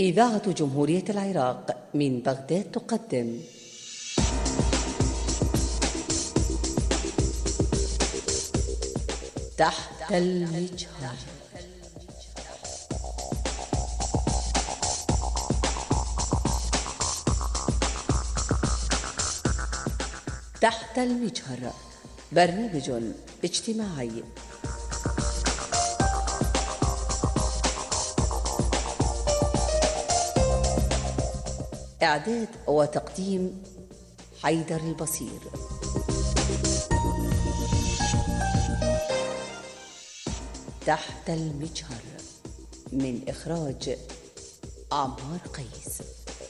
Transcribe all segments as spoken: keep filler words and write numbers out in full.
إذاعة جمهورية العراق من بغداد تقدم تحت المجهر. تحت المجهر برنامج اجتماعي إعداد وتقديم حيدر البصير. تحت المجهر من إخراج عمار قيس.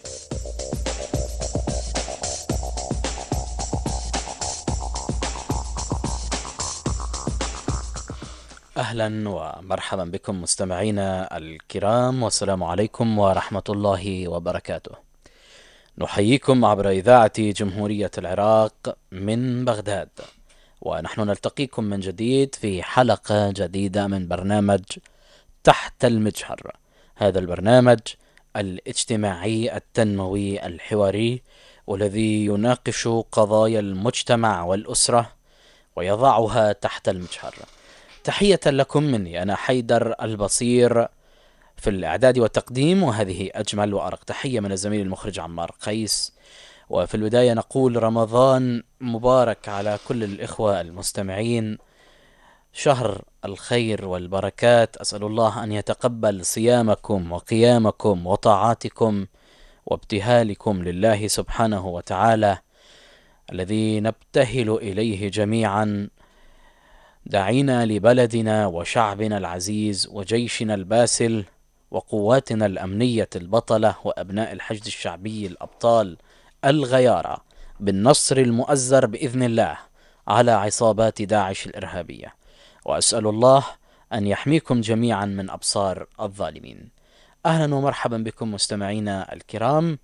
أهلا ومرحبا بكم مستمعينا الكرام، والسلام عليكم ورحمة الله وبركاته. نحييكم عبر إذاعة جمهورية العراق من بغداد، ونحن نلتقيكم من جديد في حلقة جديدة من برنامج تحت المجهر، هذا البرنامج الاجتماعي التنموي الحواري والذي يناقش قضايا المجتمع والأسرة ويضعها تحت المجهر. تحية لكم مني أنا حيدر البصير في الإعداد والتقديم، وهذه أجمل وأرق تحية من الزميل المخرج عمار قيس. وفي البداية نقول رمضان مبارك على كل الإخوة المستمعين، شهر الخير والبركات. أسأل الله أن يتقبل صيامكم وقيامكم وطاعاتكم وابتهالكم لله سبحانه وتعالى الذي نبتهل إليه جميعا. دعينا لبلدنا وشعبنا العزيز وجيشنا الباسل وقواتنا الأمنية البطلة وأبناء الحشد الشعبي الأبطال الغيارى بالنصر المؤزر بإذن الله على عصابات داعش الإرهابية، وأسأل الله أن يحميكم جميعا من أبصار الظالمين. أهلا ومرحبا بكم مستمعينا الكرام.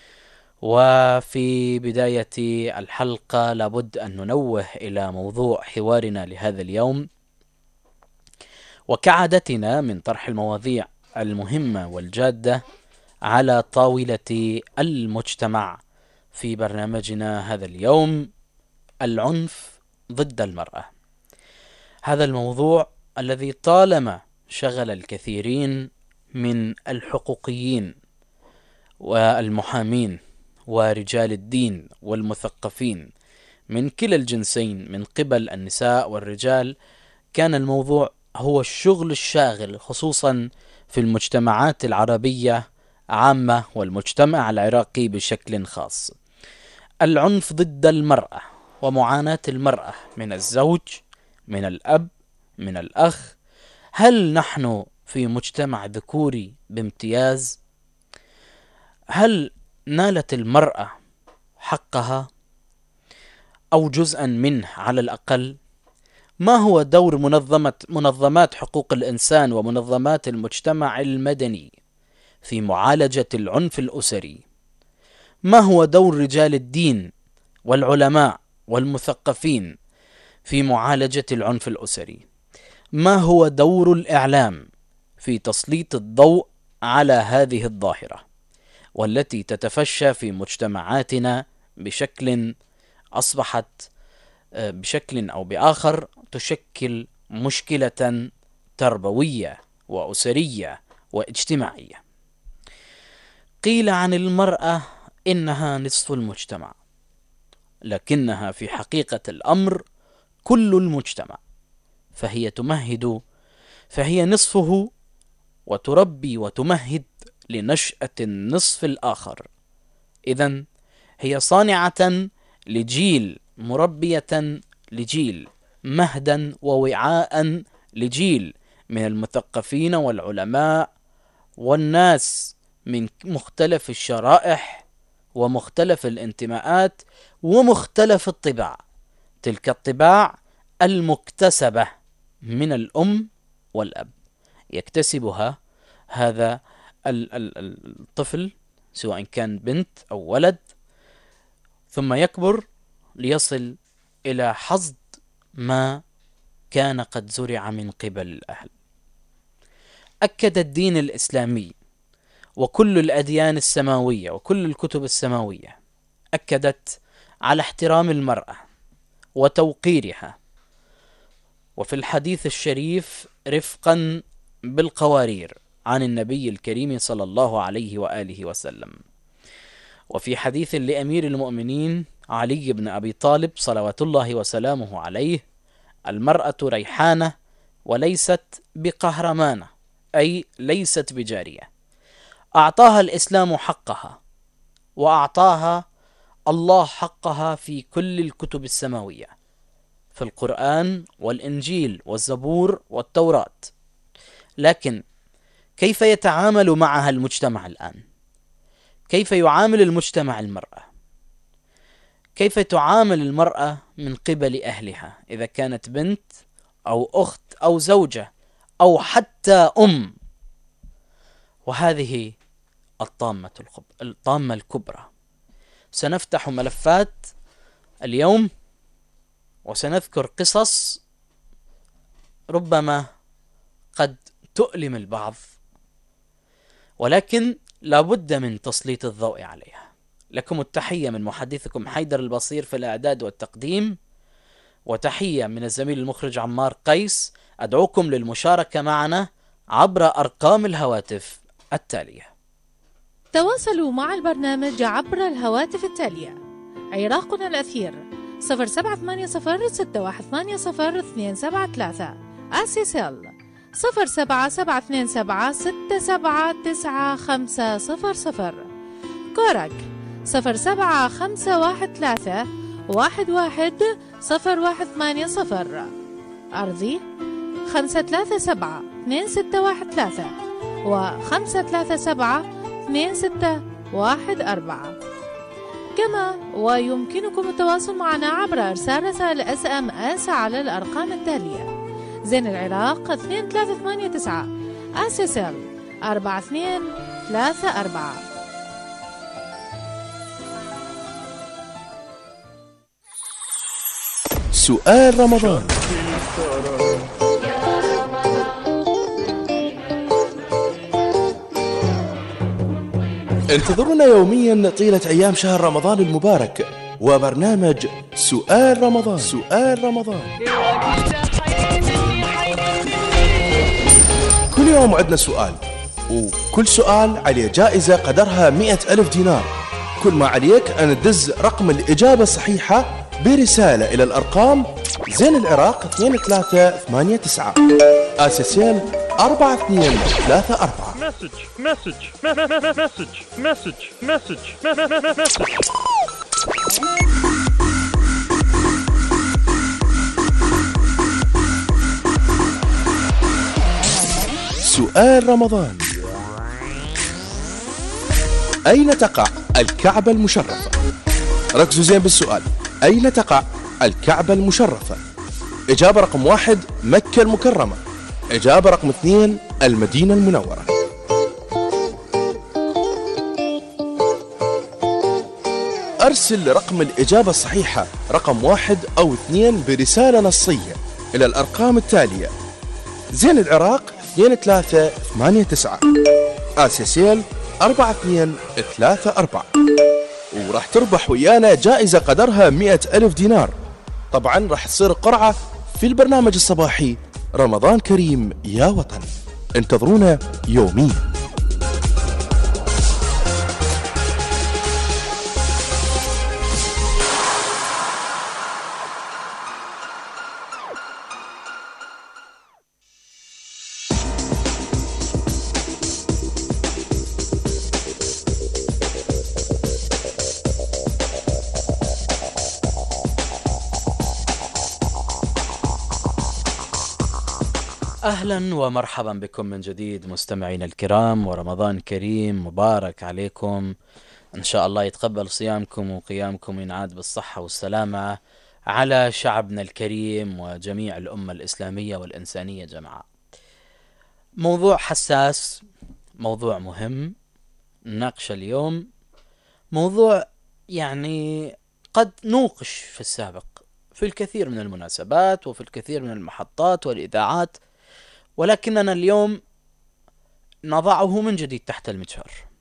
وفي بداية الحلقة لابد أن ننوه إلى موضوع حوارنا لهذا اليوم، وكعادتنا من طرح المواضيع المهمة والجادة على طاولة المجتمع في برنامجنا هذا اليوم، العنف ضد المرأة. هذا الموضوع الذي طالما شغل الكثيرين من الحقوقيين والمحامين ورجال الدين والمثقفين من كلا الجنسين من قبل النساء والرجال. كان الموضوع هو الشغل الشاغل خصوصا في المجتمعات العربية عامة والمجتمع العراقي بشكل خاص. العنف ضد المرأة ومعاناة المرأة من الزوج، من الأب، من الأخ. هل نحن في مجتمع ذكوري بامتياز؟ هل نالت المرأة حقها أو جزءا منه على الأقل؟ ما هو دور منظمة منظمات حقوق الإنسان ومنظمات المجتمع المدني في معالجة العنف الأسري؟ ما هو دور رجال الدين والعلماء والمثقفين في معالجة العنف الأسري؟ ما هو دور الإعلام في تسليط الضوء على هذه الظاهرة والتي تتفشى في مجتمعاتنا بشكل أصبحت بشكل أو بآخر تشكل مشكلة تربوية وأسرية واجتماعية؟ قيل عن المرأة إنها نصف المجتمع، لكنها في حقيقة الأمر كل المجتمع، فهي تمهد فهي نصفه وتربي وتمهد لنشأة النصف الآخر. إذن هي صانعة لجيل، مربية لجيل، مهدا ووعاء لجيل من المثقفين والعلماء والناس من مختلف الشرائح ومختلف الانتماءات ومختلف الطباع، تلك الطباع المكتسبة من الأم والأب، يكتسبها هذا الطفل سواء كان بنت أو ولد، ثم يكبر ليصل إلى حصد ما كان قد زرع من قبل الأهل. أكد الدين الإسلامي وكل الأديان السماوية وكل الكتب السماوية أكدت على احترام المرأة وتوقيرها، وفي الحديث الشريف رفقا بالقوارير عن النبي الكريم صلى الله عليه وآله وسلم. وفي حديث لأمير المؤمنين علي بن أبي طالب صلوات الله وسلامه عليه: المرأة ريحانة وليست بقهرمانة، أي ليست بجارية. أعطاها الإسلام حقها، وأعطاها الله حقها في كل الكتب السماوية، في القرآن والإنجيل والزبور والتوراة. لكن كيف يتعامل معها المجتمع الآن؟ كيف يعامل المجتمع المرأة؟ كيف تعامل المرأة من قبل أهلها، إذا كانت بنت أو أخت أو زوجة أو حتى أم؟ وهذه الطامة الطامة الكبرى. سنفتح ملفات اليوم وسنذكر قصص ربما قد تؤلم البعض، ولكن لابد من تسليط الضوء عليها. لكم التحية من محدثكم حيدر البصير في الإعداد والتقديم، وتحية من الزميل المخرج عمار قيس. أدعوكم للمشاركة معنا عبر أرقام الهواتف التالية. تواصلوا مع البرنامج عبر الهواتف التالية: عراقنا الأثير صفر سبعة ثمانية صفر ستة واحد ثمانية صفر اثنين سبعة ثلاثة، آسيسيل صفر سبعة سبعة اثنين سبعة ستة سبعة تسعة خمسة صفر صفر، كورك صفر سبعة خمسة واحد ثلاثة واحد واحد صفر واحد ثمانية صفر، أرضي خمسة ثلاثة سبعة اثنين ستة واحد ثلاثة وخمسة ثلاثة سبعة اثنين ستة واحد أربعة. كما ويمكنكم التواصل معنا عبر إرسال رسائل اس ام اس على الأرقام التالية: زين العراق اثنين ثلاثة ثمانية تسعة، آسيسيل أربعة اثنين ثلاثة أربعة. سؤال رمضان. انتظرونا يوميا طيلة أيام شهر رمضان المبارك وبرنامج سؤال رمضان. سؤال رمضان كل يوم عندنا سؤال، وكل سؤال عليه جائزة قدرها مئة ألف دينار. كل ما عليك أن تدز رقم الإجابة الصحيحة برسالة إلى الأرقام: زين العراق اثنين ثلاثة ثمانية تسعة، آسيسيل أربعة اثنين ثلاثة أربعة. مسج مسج مسج مسج مسج مسج. سؤال رمضان. أين تقع الكعبة المشرفة؟ ركزوا زين بالسؤال: أين تقع الكعبة المشرفة؟ إجابة رقم واحد: مكة المكرمة. إجابة رقم اثنين: المدينة المنورة. أرسل رقم الإجابة الصحيحة رقم واحد أو اثنين برسالة نصية إلى الأرقام التالية: زين العراق اثنين ثلاثة ثمانية تسعة، آسيسيل أربعة اثنين ثلاثة أربعة، وراح تربح ويانا جائزة قدرها مئة ألف دينار. طبعا راح تصير قرعة في البرنامج الصباحي رمضان كريم يا وطن. انتظرونا يوميا. أهلا ومرحبا بكم من جديد مستمعينا الكرام، ورمضان كريم مبارك عليكم. إن شاء الله يتقبل صيامكم وقيامكم وينعاد بالصحة والسلامة على شعبنا الكريم وجميع الأمة الإسلامية والإنسانية جمعاء. موضوع حساس، موضوع مهم نناقشه اليوم، موضوع يعني قد نوقش في السابق في الكثير من المناسبات وفي الكثير من المحطات والإذاعات، ولكننا اليوم نضعه من جديد تحت المجهر.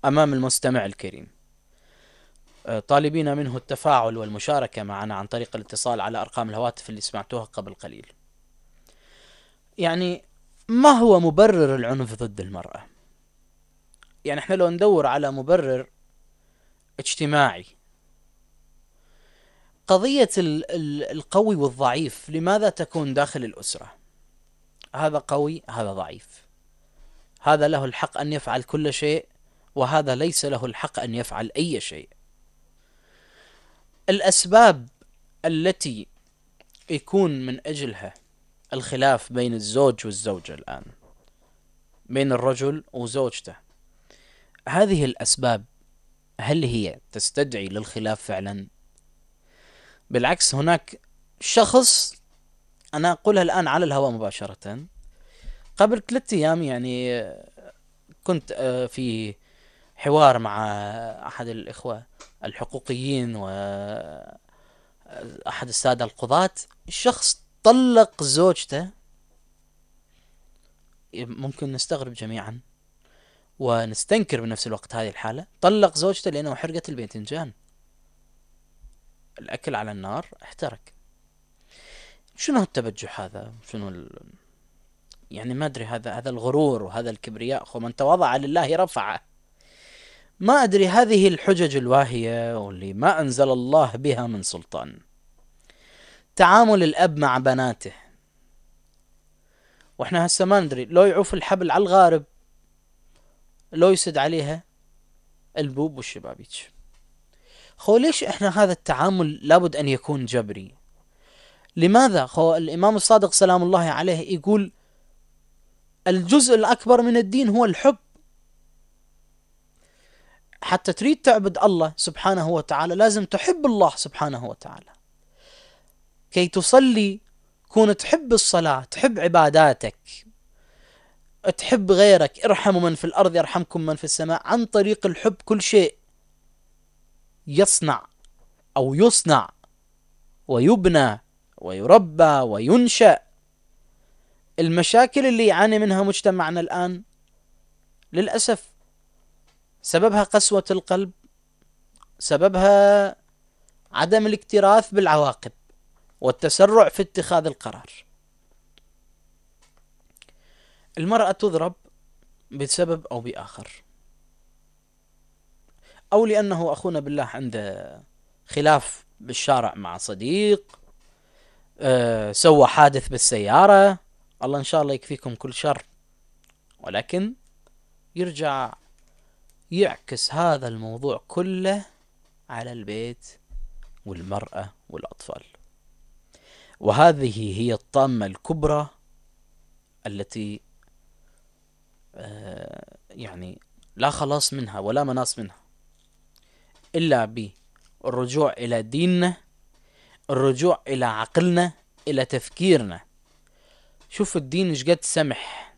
أمام المستمع الكريم، طالبين منه التفاعل والمشاركة معنا عن طريق الاتصال على أرقام الهواتف اللي سمعتوها قبل قليل. يعني ما هو مبرر العنف ضد المرأة؟ يعني احنا لو ندور على مبرر اجتماعي، قضية القوي والضعيف لماذا تكون داخل الأسرة؟ هذا قوي، هذا ضعيف، هذا له الحق أن يفعل كل شيء، وهذا ليس له الحق أن يفعل أي شيء. الأسباب التي يكون من أجلها الخلاف بين الزوج والزوجة الآن، بين الرجل وزوجته، هذه الأسباب هل هي تستدعي للخلاف فعلا؟ بالعكس، هناك شخص، أنا أقولها الآن على الهواء مباشرة، قبل ثلاثة أيام يعني كنت في حوار مع أحد الإخوة الحقوقيين وأحد السادة القضاة. الشخص طلق زوجته، ممكن نستغرب جميعا ونستنكر بنفس الوقت هذه الحالة، طلق زوجته لأنه حرقت الباذنجان، الأكل على النار احترق. شنو التبجح هذا؟ شنو ال... يعني ما أدري، هذا هذا الغرور وهذا الكبرياء. ومن تواضع لله رفعه. ما أدري، هذه الحجج الواهية واللي ما أنزل الله بها من سلطان. تعامل الأب مع بناته، وإحنا هسه ما ندري، لو يعوف الحبل على الغارب، لو يسد عليها البوب والشبابيك. خو ليش إحنا هذا التعامل لابد أن يكون جبري؟ لماذا؟ خو الإمام الصادق سلام الله عليه يقول الجزء الأكبر من الدين هو الحب. حتى تريد تعبد الله سبحانه وتعالى لازم تحب الله سبحانه وتعالى. كي تصلي كون تحب الصلاة، تحب عباداتك، تحب غيرك. ارحموا من في الأرض يرحمكم من في السماء. عن طريق الحب كل شيء يصنع أو يصنع ويبنى ويربى وينشأ. المشاكل اللي يعاني منها مجتمعنا الآن للأسف سببها قسوة القلب، سببها عدم الاكتراث بالعواقب والتسرع في اتخاذ القرار. المرأة تضرب بسبب أو بآخر، أو لأنه أخونا بالله عنده خلاف بالشارع مع صديق، أه سوى حادث بالسيارة، الله إن شاء الله يكفيكم كل شر. ولكن يرجع يعكس هذا الموضوع كله على البيت والمرأة والأطفال. وهذه هي الطامة الكبرى التي آه يعني لا خلاص منها ولا مناص منها إلا بالرجوع إلى ديننا، الرجوع إلى عقلنا، إلى تفكيرنا. شوف الدين ايش قد سمح،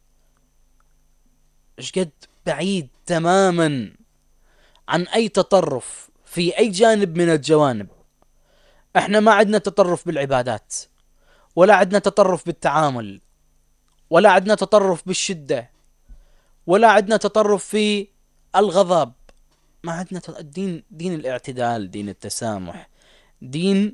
ايش قد بعيد تماما عن أي تطرف في أي جانب من الجوانب. احنا ما عندنا تطرف بالعبادات، ولا عندنا تطرف بالتعامل، ولا عندنا تطرف بالشدة، ولا عندنا تطرف في الغضب. ما عندنا الدين دين الاعتدال، دين التسامح، دين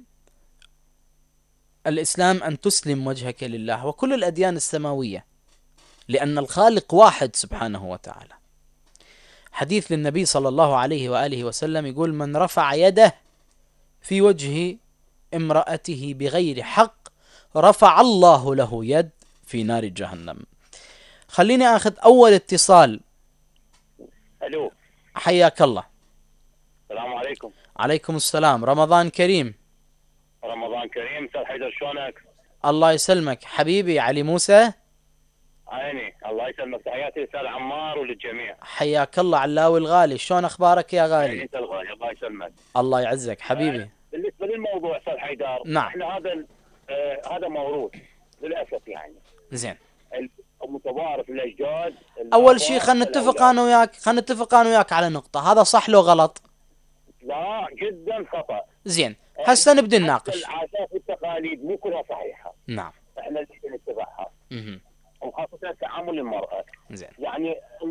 الإسلام أن تسلم وجهك لله وكل الأديان السماوية، لأن الخالق واحد سبحانه وتعالى. حديث للنبي صلى الله عليه وآله وسلم يقول من رفع يده في وجه امرأته بغير حق رفع الله له يد في نار جهنم. خليني أخذ أول اتصال. ألو، حياك الله. السلام عليكم. عليكم السلام، رمضان كريم. رمضان كريم. أستاذ حيدر شلونك؟ الله يسلمك حبيبي. علي موسى. عيني، الله يسلمك. تحياتي للأستاذ عمار وللجميع. حياك الله علاوي الغالي، شلون أخبارك يا غالي؟ انت الغالي، الله يسلمك. الله يعزك حبيبي. بالنسبة للموضوع أستاذ حيدر، نعم، احنا هذا آه هذا موروث للأسف يعني. زين، متوارث الأجداد. أول شيء خلينا نتفق أنا وياك، خلينا نتفق أنا وياك على نقطة، هذا صح لو غلط؟ لا، جدا خطأ. زين، هسه نبدأ نناقش. العادات والتقاليد مو كلها صحيحة. نعم، احنا اللي نتبعها. اها وخاصه تعامل المراه. زين. يعني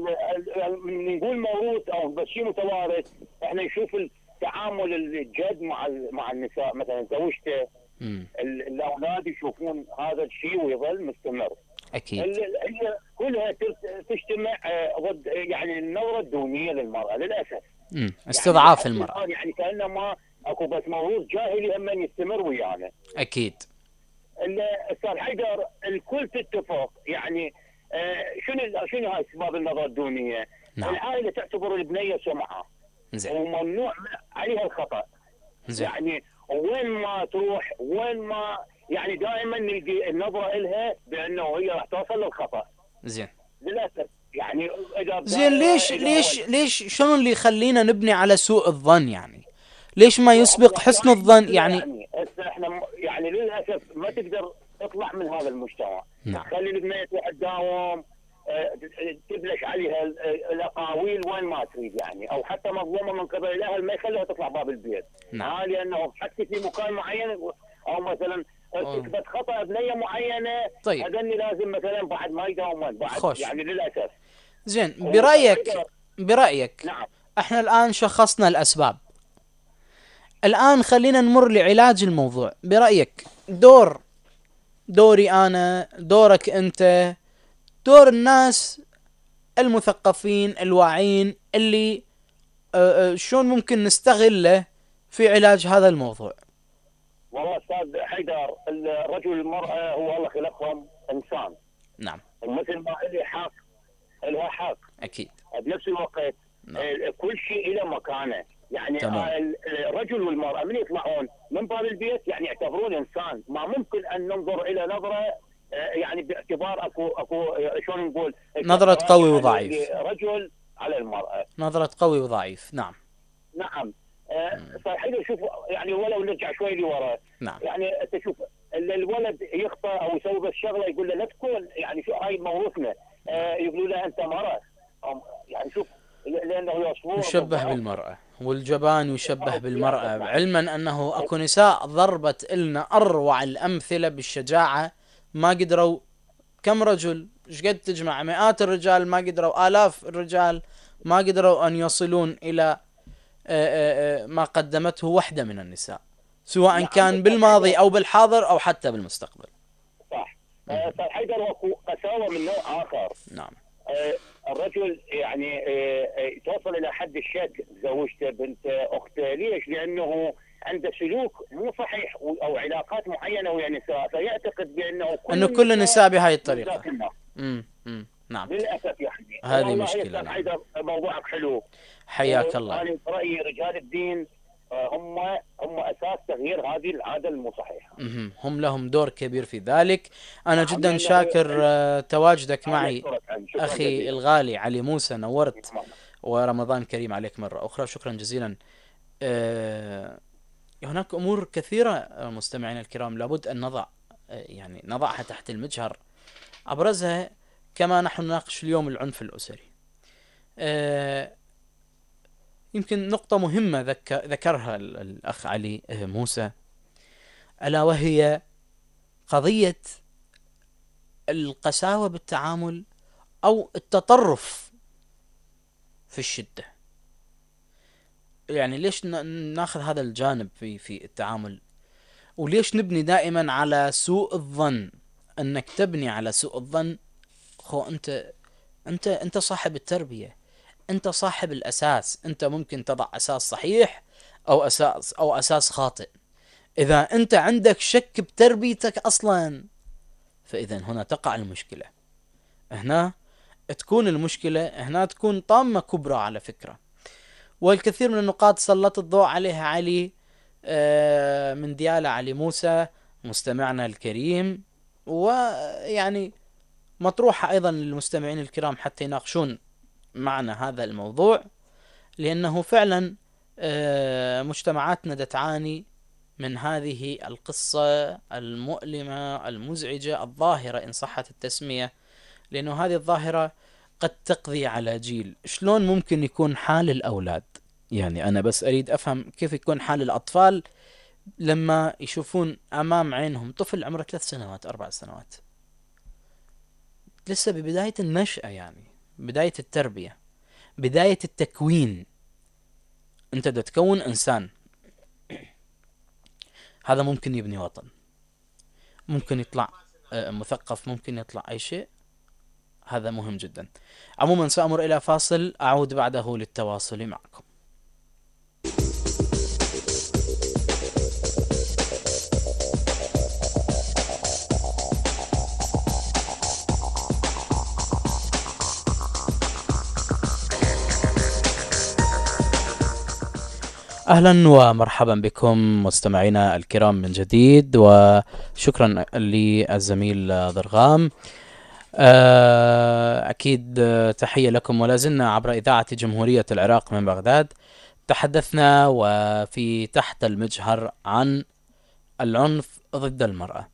من نقول موروث او شيء متوارث، احنا نشوف التعامل الجد مع مع النساء، مثلا زوجته، الاولاد يشوفون هذا الشيء ويظل مستمر. اكيد. هي كلها تجتمع ضد يعني النظره الدونيه للمراه للاسف. امم استضعاف يعني المراه، يعني كانه ما اكو بس موروث جاهلي هم يستمر ويانا. اكيد. استاذ حيدر الكل تتفق يعني آه شنو شنو هاي اسباب النظره الدونيه؟ نعم. العائله تعتبر البنيه سمعه. زين. وممنوع عليها الخطا. زين. يعني وين ما تروح وين ما يعني دائما نلقي النظره الها بانه هي راح توصل للخطا. زين. للاسف يعني اذا زين ليش ليش ليش شنو اللي يخلينا نبني على سوء الظن يعني؟ ليش ما يسبق حسن الظن يعني؟ يعني احنا يعني للاسف ما تقدر تطلع من هذا المجتمع. نعم. خلي البنيه تروح تداوم، تبلش عليها الاقاويل وين ما تريد يعني، او حتى مظلومه من قبل الاهل ما يخليها تطلع باب البيت. نعم. لانه حتى في مكان معين او مثلا ارتكبت خطا بنيه معينه. طيب. هذني لازم مثلا بعد ما يداومون بعد خوش. يعني للاسف. زين برايك برايك نعم. احنا الان شخصنا الاسباب، الآن خلينا نمر لعلاج الموضوع. برأيك دور دوري أنا، دورك أنت، دور الناس المثقفين الواعين اللي شلون ممكن نستغله في علاج هذا الموضوع؟ والله أستاذ حيدر، الرجل والمرأة هو الله خلقهم إنسان. نعم. ومثل ما إلي حق إلها حق. أكيد. بنفس الوقت نعم. كل شيء إلى مكانه. يعني تمام. الرجل والمرأة من يطلعون من باب البيت يعني يعتبرون إنسان، ما ممكن أن ننظر إلى نظرة يعني باعتبار أكو أكو شلون نقول نظرة قوي وضعيف. رجل على المرأة. نظرة قوي وضعيف. نعم. نعم. صحيح. شوف يعني ولو نرجع شوي لورا. نعم. يعني تشوف الولد يخطأ أو يسوي بس شغلة يقول له لا تكون يعني شو هاي موروثنا، يقولوا له أنت مرأة. يعني شوف لأنه يوصفون يشبه بالمرأة، والجبان يشبه بالمرأة، علما أنه أكو نساء ضربت إلنا أروع الأمثلة بالشجاعة ما قدروا. كم رجل ايش قد تجمع مئات الرجال ما قدروا، آلاف الرجال ما قدروا أن يصلون إلى ما قدمته وحدة من النساء، سواء كان بالماضي أو بالحاضر أو حتى بالمستقبل. صح. صح حيدر. وأكو قساوة من نوع آخر. نعم. الرجل يعني توصل الى حد الشك زوجته بنت اخته. ليش؟ لانه عنده سلوك مو صحيح او علاقات معينه ويا نساء، فيعتقد بانه كل انه كل النساء بهاي الطريقه. امم امم نعم. للاسف يعني هذه مشكله. نعم. موضوعك حلو. حياك الله. انا برايي رجال الدين هم هم اساس تغيير هذه العاده المو صحيحه. هم لهم دور كبير في ذلك. انا جدا شاكر تواجدك معي اخي الغالي علي موسى، نورت، ورمضان كريم عليك مره اخرى. شكرا جزيلا. أه هناك امور كثيره مستمعينا الكرام لابد ان نضع يعني نضعها تحت المجهر، ابرزها كما نحن نناقش اليوم العنف الاسري. أه يمكن نقطة مهمة ذكرها الأخ علي موسى، ألا وهي قضية القساوة بالتعامل أو التطرف في الشدة. يعني ليش ناخذ هذا الجانب في في التعامل، وليش نبني دائما على سوء الظن؟ أنك تبني على سوء الظن، خو أنت أنت أنت صاحب التربية، أنت صاحب الأساس. أنت ممكن تضع أساس صحيح أو أساس أو أساس خاطئ. إذا أنت عندك شك بتربيتك أصلا، فإذا هنا تقع المشكلة. هنا تكون المشكلة، هنا تكون طامة كبرى على فكرة. والكثير من النقاط سلط الضوء عليها علي من ديالة علي موسى مستمعنا الكريم، ويعني مطروحة أيضا للمستمعين الكرام حتى يناقشون معنا هذا الموضوع، لأنه فعلا مجتمعاتنا تعاني من هذه القصة المؤلمة المزعجة الظاهرة إن صحت التسمية، لأنه هذه الظاهرة قد تقضي على جيل. شلون ممكن يكون حال الأولاد؟ يعني أنا بس أريد أفهم كيف يكون حال الأطفال لما يشوفون أمام عينهم طفل عمره ثلاث سنوات أربع سنوات لسه ببداية النشأة، يعني بداية التربية، بداية التكوين. انت دا تكون انسان، هذا ممكن يبني وطن، ممكن يطلع مثقف، ممكن يطلع اي شيء، هذا مهم جدا. عموما سأمر الى فاصل، اعود بعده للتواصل معكم. أهلا ومرحبا بكم مستمعينا الكرام من جديد، وشكرا للزميل ضرغام. أكيد تحية لكم، ولا زلنا عبر إذاعة جمهورية العراق من بغداد. تحدثنا وفي تحت المجهر عن العنف ضد المرأة.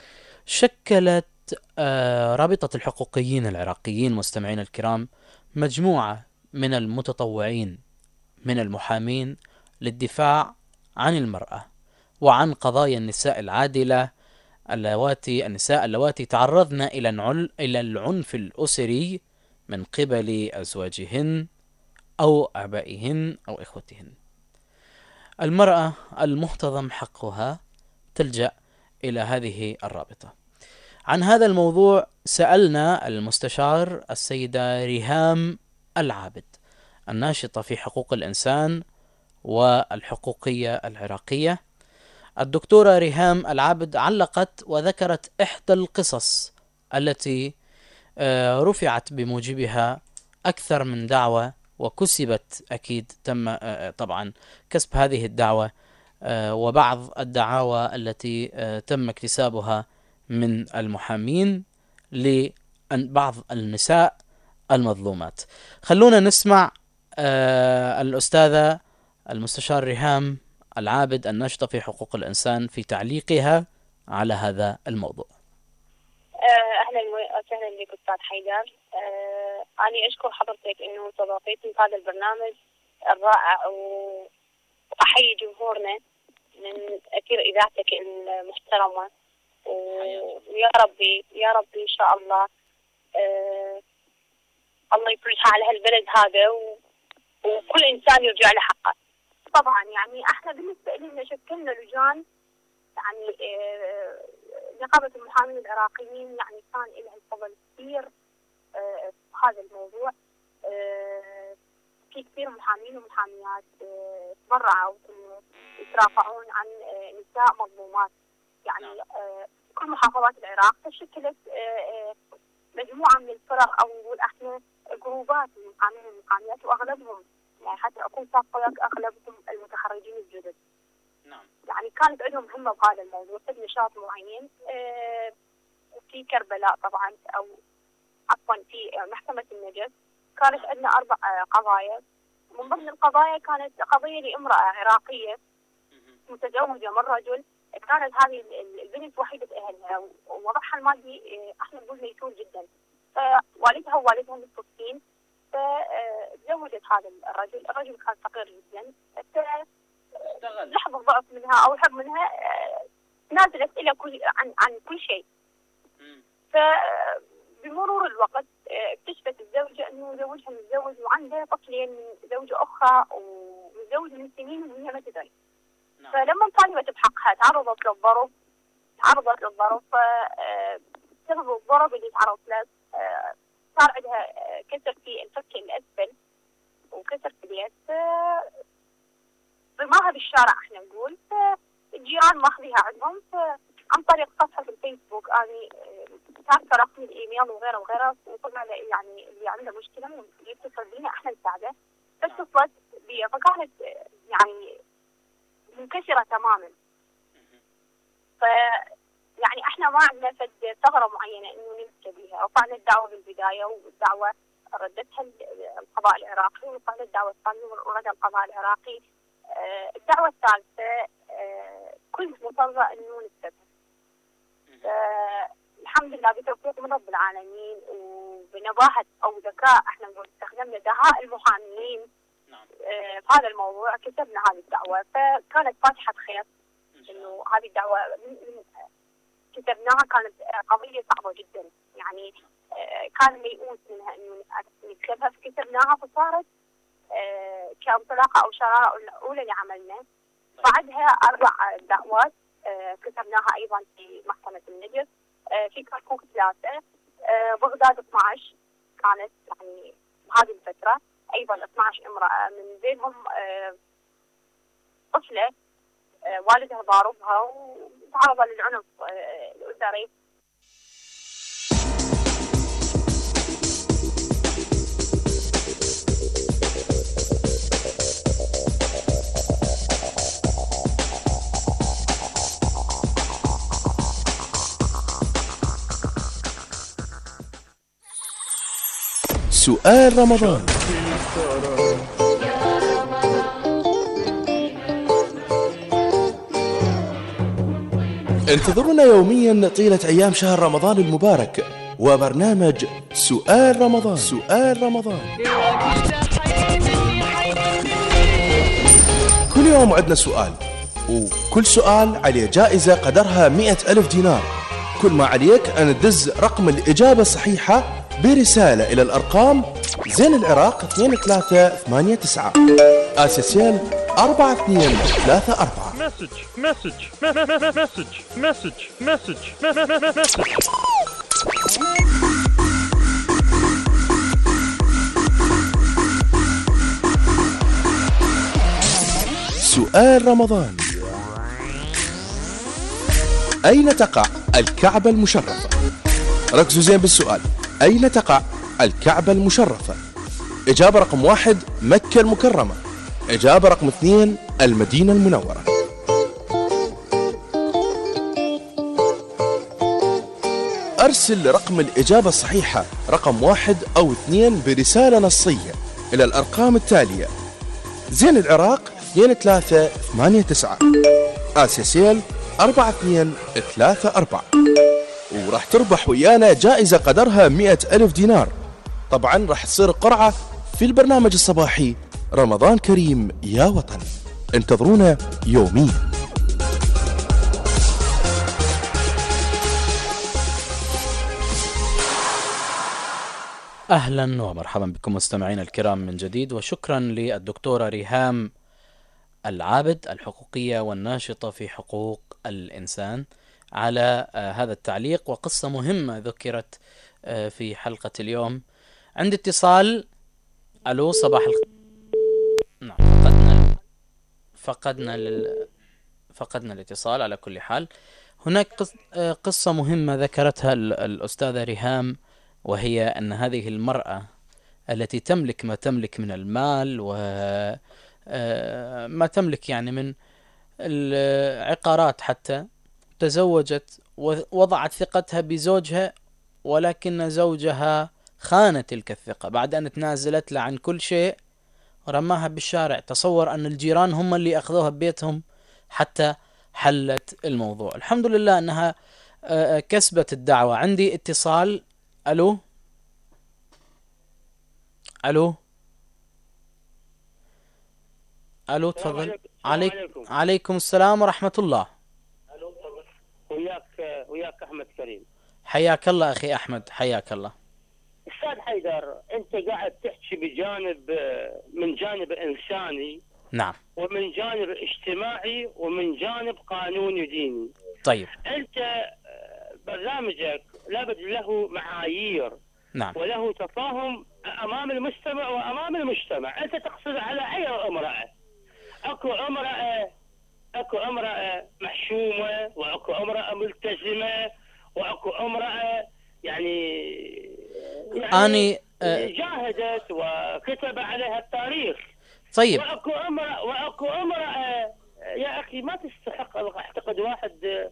شكلت رابطة الحقوقيين العراقيين مستمعينا الكرام مجموعة من المتطوعين من المحامين للدفاع عن المرأة وعن قضايا النساء العادلة، اللواتي النساء اللواتي تعرضن إلى إلى العنف الأسري من قبل أزواجهن أو آبائهن أو إخوتهن. المرأة المحتضم حقها تلجأ إلى هذه الرابطة. عن هذا الموضوع سألنا المستشار السيدة ريهام العابد، الناشطة في حقوق الإنسان والحقوقية العراقية. الدكتورة ريهام العابد علقت وذكرت إحدى القصص التي رفعت بموجبها أكثر من دعوة، وكسبت أكيد تم طبعا كسب هذه الدعوة وبعض الدعاوى التي تم اكتسابها من المحامين لبعض النساء المظلومات. خلونا نسمع الأستاذة المستشار ريهام العابد الناشطة في حقوق الإنسان في تعليقها على هذا الموضوع. أهلا وسهلا بك أستاذ حيدر. أنا أشكر حضرتك إنه استضافتني في هذا البرنامج الرائع، وأحيي جمهورنا من أثير إذاعتك المحترمة، ويا ربي يا ربي إن شاء الله أه الله يفرجها على هالبلد هذا، وكل إنسان يرجع له حقه. طبعا يعني احنا بالنسبة لنا شكلنا لجان، يعني اه نقابة المحامين العراقيين يعني كان لها الفضل كثير اه في هذا الموضوع. اه في كثير محامين ومحاميات اه تبرعوا انه يترافعون عن اه نساء مظلومات، يعني اه كل محافظات العراق تشكلت اه مجموعة من الفرق او نقول احنا جروبات من المحامين والمحاميات، واغلبهم يعني حتى أكون صادقة وياك أغلبهم المتخرجين الجدد. نعم. يعني كانت عندهم همة بهذا الموضوع، في نشاط معين. آه في كربلاء طبعا، أو عفوا في محكمة النجف كانت عندنا أربع آه قضايا. من ضمن القضايا كانت قضية لامرأة عراقية متزوجة من رجل، كانت هذه البنت وحيدة أهلها ووضعها المادي آه احنا نقول ميسور جدا، فوالدها ووالدها متفقين، فتزوجت هذا الرجل. الرجل كان فقير جدا، لحظة ضعف منها أو حب منها نازلت إلى كل عن عن كل شيء. فبمرور الوقت اكتشفت الزوجة إنه زوجها متزوج وعنده طفلين من زوجة أخرى ومتزوج من سنين وهي ما تدري. فلما طالبت بحقها تعرضت للضرب تعرضت للضرب فسبب الضرب اللي تعرضت له صار عندها كسر في الفك الأسفل وكسر في اليد، رماها بالشارع احنا نقول. فالجيران ماخذيها عندهم، عن طريق صفحة الفيسبوك أنا تاركة رقم الإيميل وغيره وغيره، وقلنا له يعني اللي عنده مشكلة يتصل بينا احنا نساعده. فاتصلت بي فكانت يعني منكسرة تماما. ف يعني احنا ما عندنا فد ثغرة معينة انه نمسك بها. رفعنا الدعوة بالبداية، والدعوة ردتها القضاء العراقي، ورفعنا الدعوة الثانية ورد القضاء العراقي. اه الدعوة الثالثة اه كنت مصرة انه نكتبها. اه الحمد لله بتوفيق من رب العالمين وبنباهة او ذكاء احنا نقول استخدمنا دهاء المحامين اه في هذا الموضوع كتبنا هذه الدعوة. فكانت فاتحة خير انه هذه الدعوة كتبناها. كانت قضية صعبة جدا، يعني كان ميؤوس منها إنه نكتبها، فكتبناها فصارت كانطلاقة أو شرارة أولى لعملنا. بعدها أربع دعوات كتبناها أيضا في محكمة النجف، في كركوك ثلاثة، بغداد اثنا عشر كانت يعني بهذه الفترة، أيضا اثنا عشر امرأة من بينهم طفلة والدها ضاربها وتعرض للعنف الأسري. سؤال رمضان. انتظرونا يوميا طيلة أيام شهر رمضان المبارك وبرنامج سؤال رمضان. سؤال رمضان كل يوم عندنا سؤال، وكل سؤال عليه جائزة قدرها مئة ألف دينار. كل ما عليك أن تدز رقم الإجابة الصحيحة برسالة إلى الأرقام زين العراق اثنين ثلاثة ثمانية تسعة، آسيسيل أربعة اثنين ثلاثة أربعة. مسج مسج مسج مسج مسج مسج. سؤال رمضان. أين تقع الكعبة المشرفة؟ ركزوا زين بالسؤال، أين تقع الكعبة المشرفة؟ إجابة رقم واحد مكة المكرمة، إجابة رقم اثنين المدينة المنورة. أرسل رقم الإجابة الصحيحة رقم واحد أو اثنين برسالة نصية إلى الأرقام التالية: زين العراق اثنين ثلاثة ثمانية تسعة، آسيسيل أربعة اثنين ثلاثة أربعة، وراح تربح ويانا جائزة قدرها مئة ألف دينار. طبعا راح تصير قرعة في البرنامج الصباحي رمضان كريم يا وطن. انتظرونا يوميا. أهلا ومرحبا بكم مستمعين الكرام من جديد، وشكرا للدكتورة ريهام العابد الحقوقية والناشطة في حقوق الإنسان على آه هذا التعليق وقصة مهمة ذكرت آه في حلقة اليوم. عندي اتصال. ألو، صباح الخير. نعم، فقدنا فقدنا لل... فقدنا الاتصال. على كل حال هناك قص... آه قصة مهمة ذكرتها ال... الأستاذة ريهام، وهي أن هذه المرأة التي تملك ما تملك من المال وما آه تملك يعني من العقارات، حتى تزوجت ووضعت ثقتها بزوجها، ولكن زوجها خان تلك الثقة بعد أن تنازلت له عن كل شيء ورماها بالشارع. تصور أن الجيران هم اللي أخذوها ببيتهم حتى حلت الموضوع. الحمد لله أنها كسبت الدعوة. عندي اتصال. ألو ألو ألو تفضل. عليكم عليكم السلام ورحمة الله. وياك وياك أحمد كريم. حياك الله أخي أحمد، حياك الله. أستاذ حيدر، أنت قاعد تحكي بجانب من جانب إنساني، نعم، ومن جانب اجتماعي، ومن جانب قانوني ديني. طيب، أنت برنامجك لابد له معايير، نعم، وله تفاهم أمام المستمع وأمام المجتمع. أنت تقصد على أي امرأة؟ أكو امرأة أكو امرأة محشومة، وأكو امرأة ملتزمة، وأكو امرأة يعني, يعني أني جاهدت وكتب عليها التاريخ. طيب، وأكو امرأة وأكو امرأة يا أخي ما تستحق. أعتقد واحد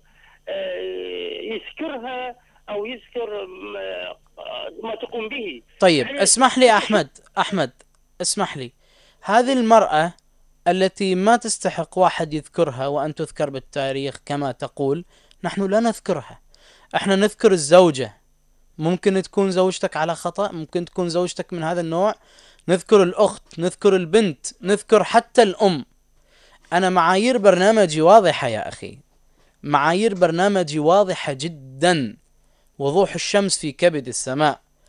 يذكرها أو يذكر ما تقوم به. طيب، يعني اسمح لي أحمد أحمد اسمح لي. هذه المرأة التي ما تستحق واحد يذكرها وأن تذكر بالتاريخ كما تقول، نحن لا نذكرها. احنا نذكر الزوجة. ممكن تكون زوجتك على خطأ، ممكن تكون زوجتك من هذا النوع. نذكر الأخت، نذكر البنت، نذكر حتى الأم. أنا معايير برنامجي واضحة يا أخي، معايير برنامجي واضحة جدا، وضوح الشمس في كبد السماء.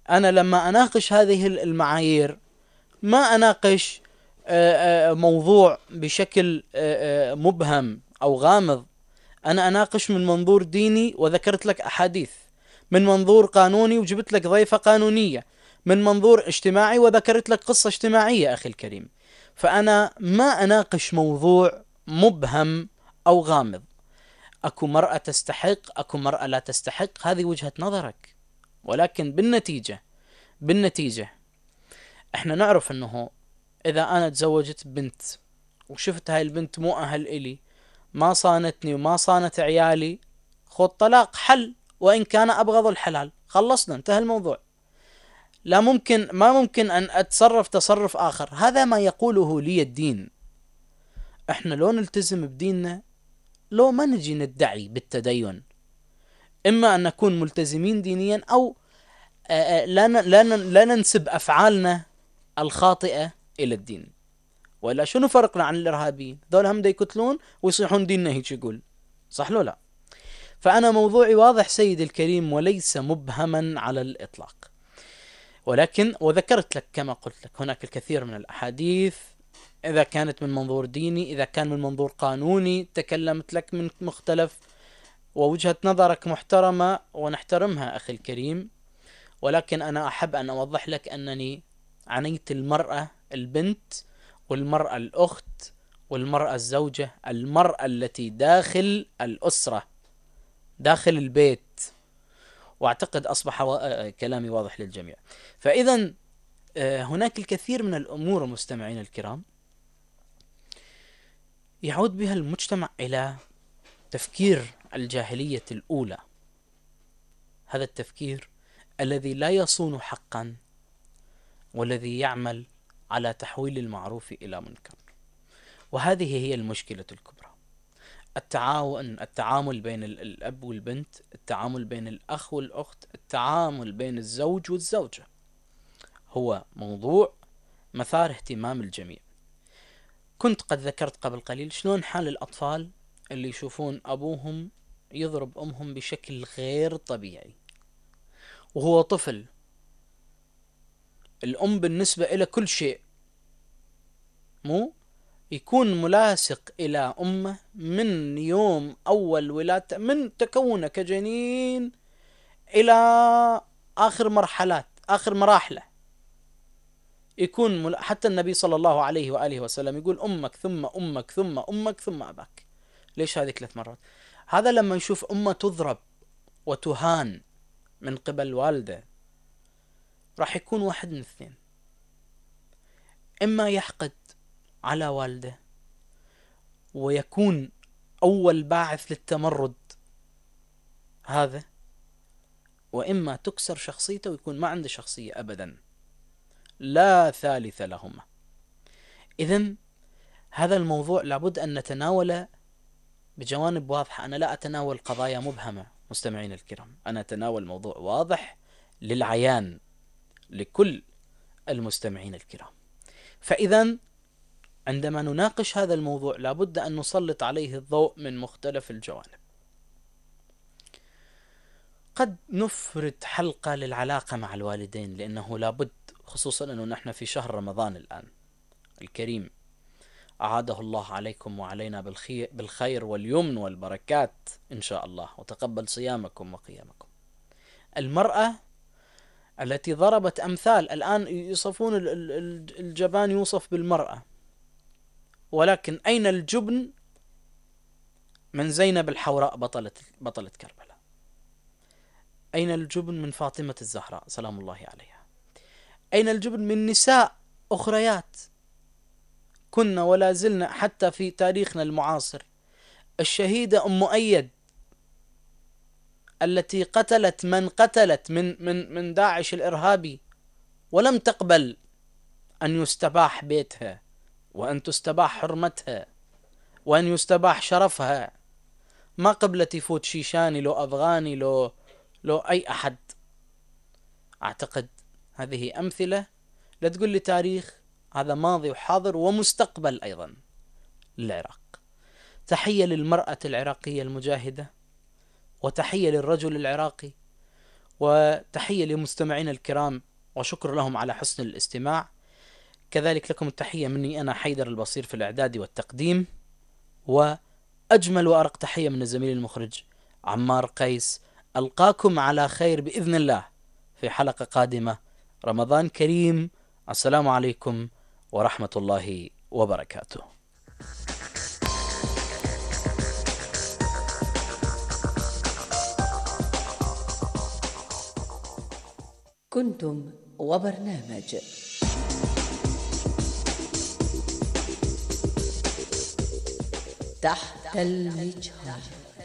أنا لما أناقش هذه المعايير ما أناقش موضوع بشكل مبهم أو غامض، أنا أناقش من منظور ديني وذكرت لك أحاديث، من منظور قانوني وجبت لك ضيفة قانونية، من منظور اجتماعي وذكرت لك قصة اجتماعية أخي الكريم. فأنا ما أناقش موضوع مبهم أو غامض. أكو مرأة تستحق، أكو مرأة لا تستحق، هذه وجهة نظرك، ولكن بالنتيجة بالنتيجة احنا نعرف انه اذا انا تزوجت بنت وشفت هاي البنت مو اهل الي، ما صانتني وما صانت عيالي، خذ طلاق، حل، وان كان ابغض الحلال، خلصنا، انتهى الموضوع. لا ممكن ما ممكن ان اتصرف تصرف اخر. هذا ما يقوله لي الدين. احنا لو نلتزم بديننا، لو ما نجي ندعي بالتدين، اما ان نكون ملتزمين دينيا او لا لا لا ننسب افعالنا الخاطئة الى الدين. ولا شنو فرقنا عن الارهابيين؟ ذول هم دا يقتلون ويصيحون ديننا هيك يقول، صح لو لا؟ فانا موضوعي واضح سيدي الكريم وليس مبهما على الاطلاق. ولكن وذكرت لك كما قلت لك هناك الكثير من الاحاديث، اذا كانت من منظور ديني، اذا كان من منظور قانوني، تكلمت لك من مختلف، ووجهة نظرك محترمة ونحترمها اخي الكريم. ولكن أنا أحب أن أوضح لك أنني عنيت المرأة البنت والمرأة الأخت والمرأة الزوجة، المرأة التي داخل الأسرة داخل البيت. وأعتقد أصبح كلامي واضح للجميع. فإذا هناك الكثير من الأمور مستمعين الكرام يعود بها المجتمع إلى تفكير الجاهلية الأولى، هذا التفكير الذي لا يصون حقا والذي يعمل على تحويل المعروف إلى منكر. وهذه هي المشكلة الكبرى. التعاون التعامل بين الأب والبنت، التعامل بين الأخ والأخت، التعامل بين الزوج والزوجة هو موضوع مثار اهتمام الجميع. كنت قد ذكرت قبل قليل شلون حال الأطفال اللي يشوفون أبوهم يضرب أمهم بشكل غير طبيعي وهو طفل. الأم بالنسبة إلى كل شيء، مو يكون ملاصق إلى أمه من يوم أول ولادته، من تكونه كجنين إلى آخر مرحلات آخر مراحله يكون مل... حتى النبي صلى الله عليه وآله وسلم يقول أمك ثم أمك ثم أمك ثم أباك. ليش هذه ثلاث مرات؟ هذا لما يشوف أمه تضرب وتهان من قبل والده راح يكون واحد من اثنين: إما يحقد على والده ويكون أول باعث للتمرد هذا، وإما تكسر شخصيته ويكون ما عنده شخصية أبدا، لا ثالث لهما. إذن هذا الموضوع لابد أن نتناوله بجوانب واضحة. أنا لا أتناول قضايا مبهمة مستمعين الكرام، أنا أتناول موضوع واضح للعيان لكل المستمعين الكرام. فإذا عندما نناقش هذا الموضوع لابد أن نسلط عليه الضوء من مختلف الجوانب. قد نفرد حلقة للعلاقة مع الوالدين، لأنه لابد، خصوصا أنه نحن في شهر رمضان الآن الكريم، أعاده الله عليكم وعلينا بالخير واليمن والبركات إن شاء الله، وتقبل صيامكم وقيامكم. المرأة التي ضربت أمثال، الآن يصفون الجبان يوصف بالمرأة، ولكن أين الجبن من زينب الحوراء بطلة بطلة كربلاء؟ أين الجبن من فاطمة الزهراء سلام الله عليها؟ أين الجبن من نساء أخريات كنا ولا زلنا حتى في تاريخنا المعاصر؟ الشهيدة أم مؤيد التي قتلت من قتلت من من من داعش الإرهابي ولم تقبل أن يستباح بيتها وأن تستباح حرمتها وأن يستباح شرفها، ما قبلت يفوت شيشاني لو أفغاني لو لو أي أحد. أعتقد هذه أمثلة لا تقول لي تاريخ، هذا ماضي وحاضر ومستقبل أيضا للعراق. تحية للمرأة العراقية المجاهدة، وتحية للرجل العراقي، وتحية لمستمعين الكرام وشكر لهم على حسن الاستماع. كذلك لكم التحية مني أنا حيدر البصير في الإعداد والتقديم، وأجمل وأرق تحية من الزميل المخرج عمار قيس. ألقاكم على خير بإذن الله في حلقة قادمة. رمضان كريم. السلام عليكم ورحمة الله وبركاته. كنتم وبرنامج تحت المجهر.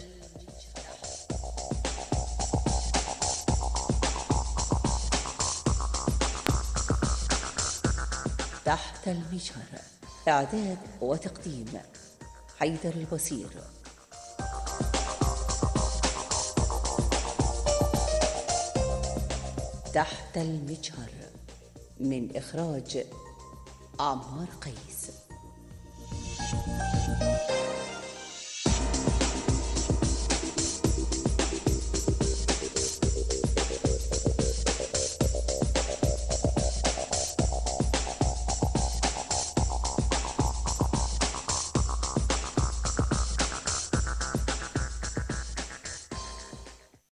تحت المجهر، إعداد وتقديم حيدر البصير. تحت المجهر من إخراج عمار قيس.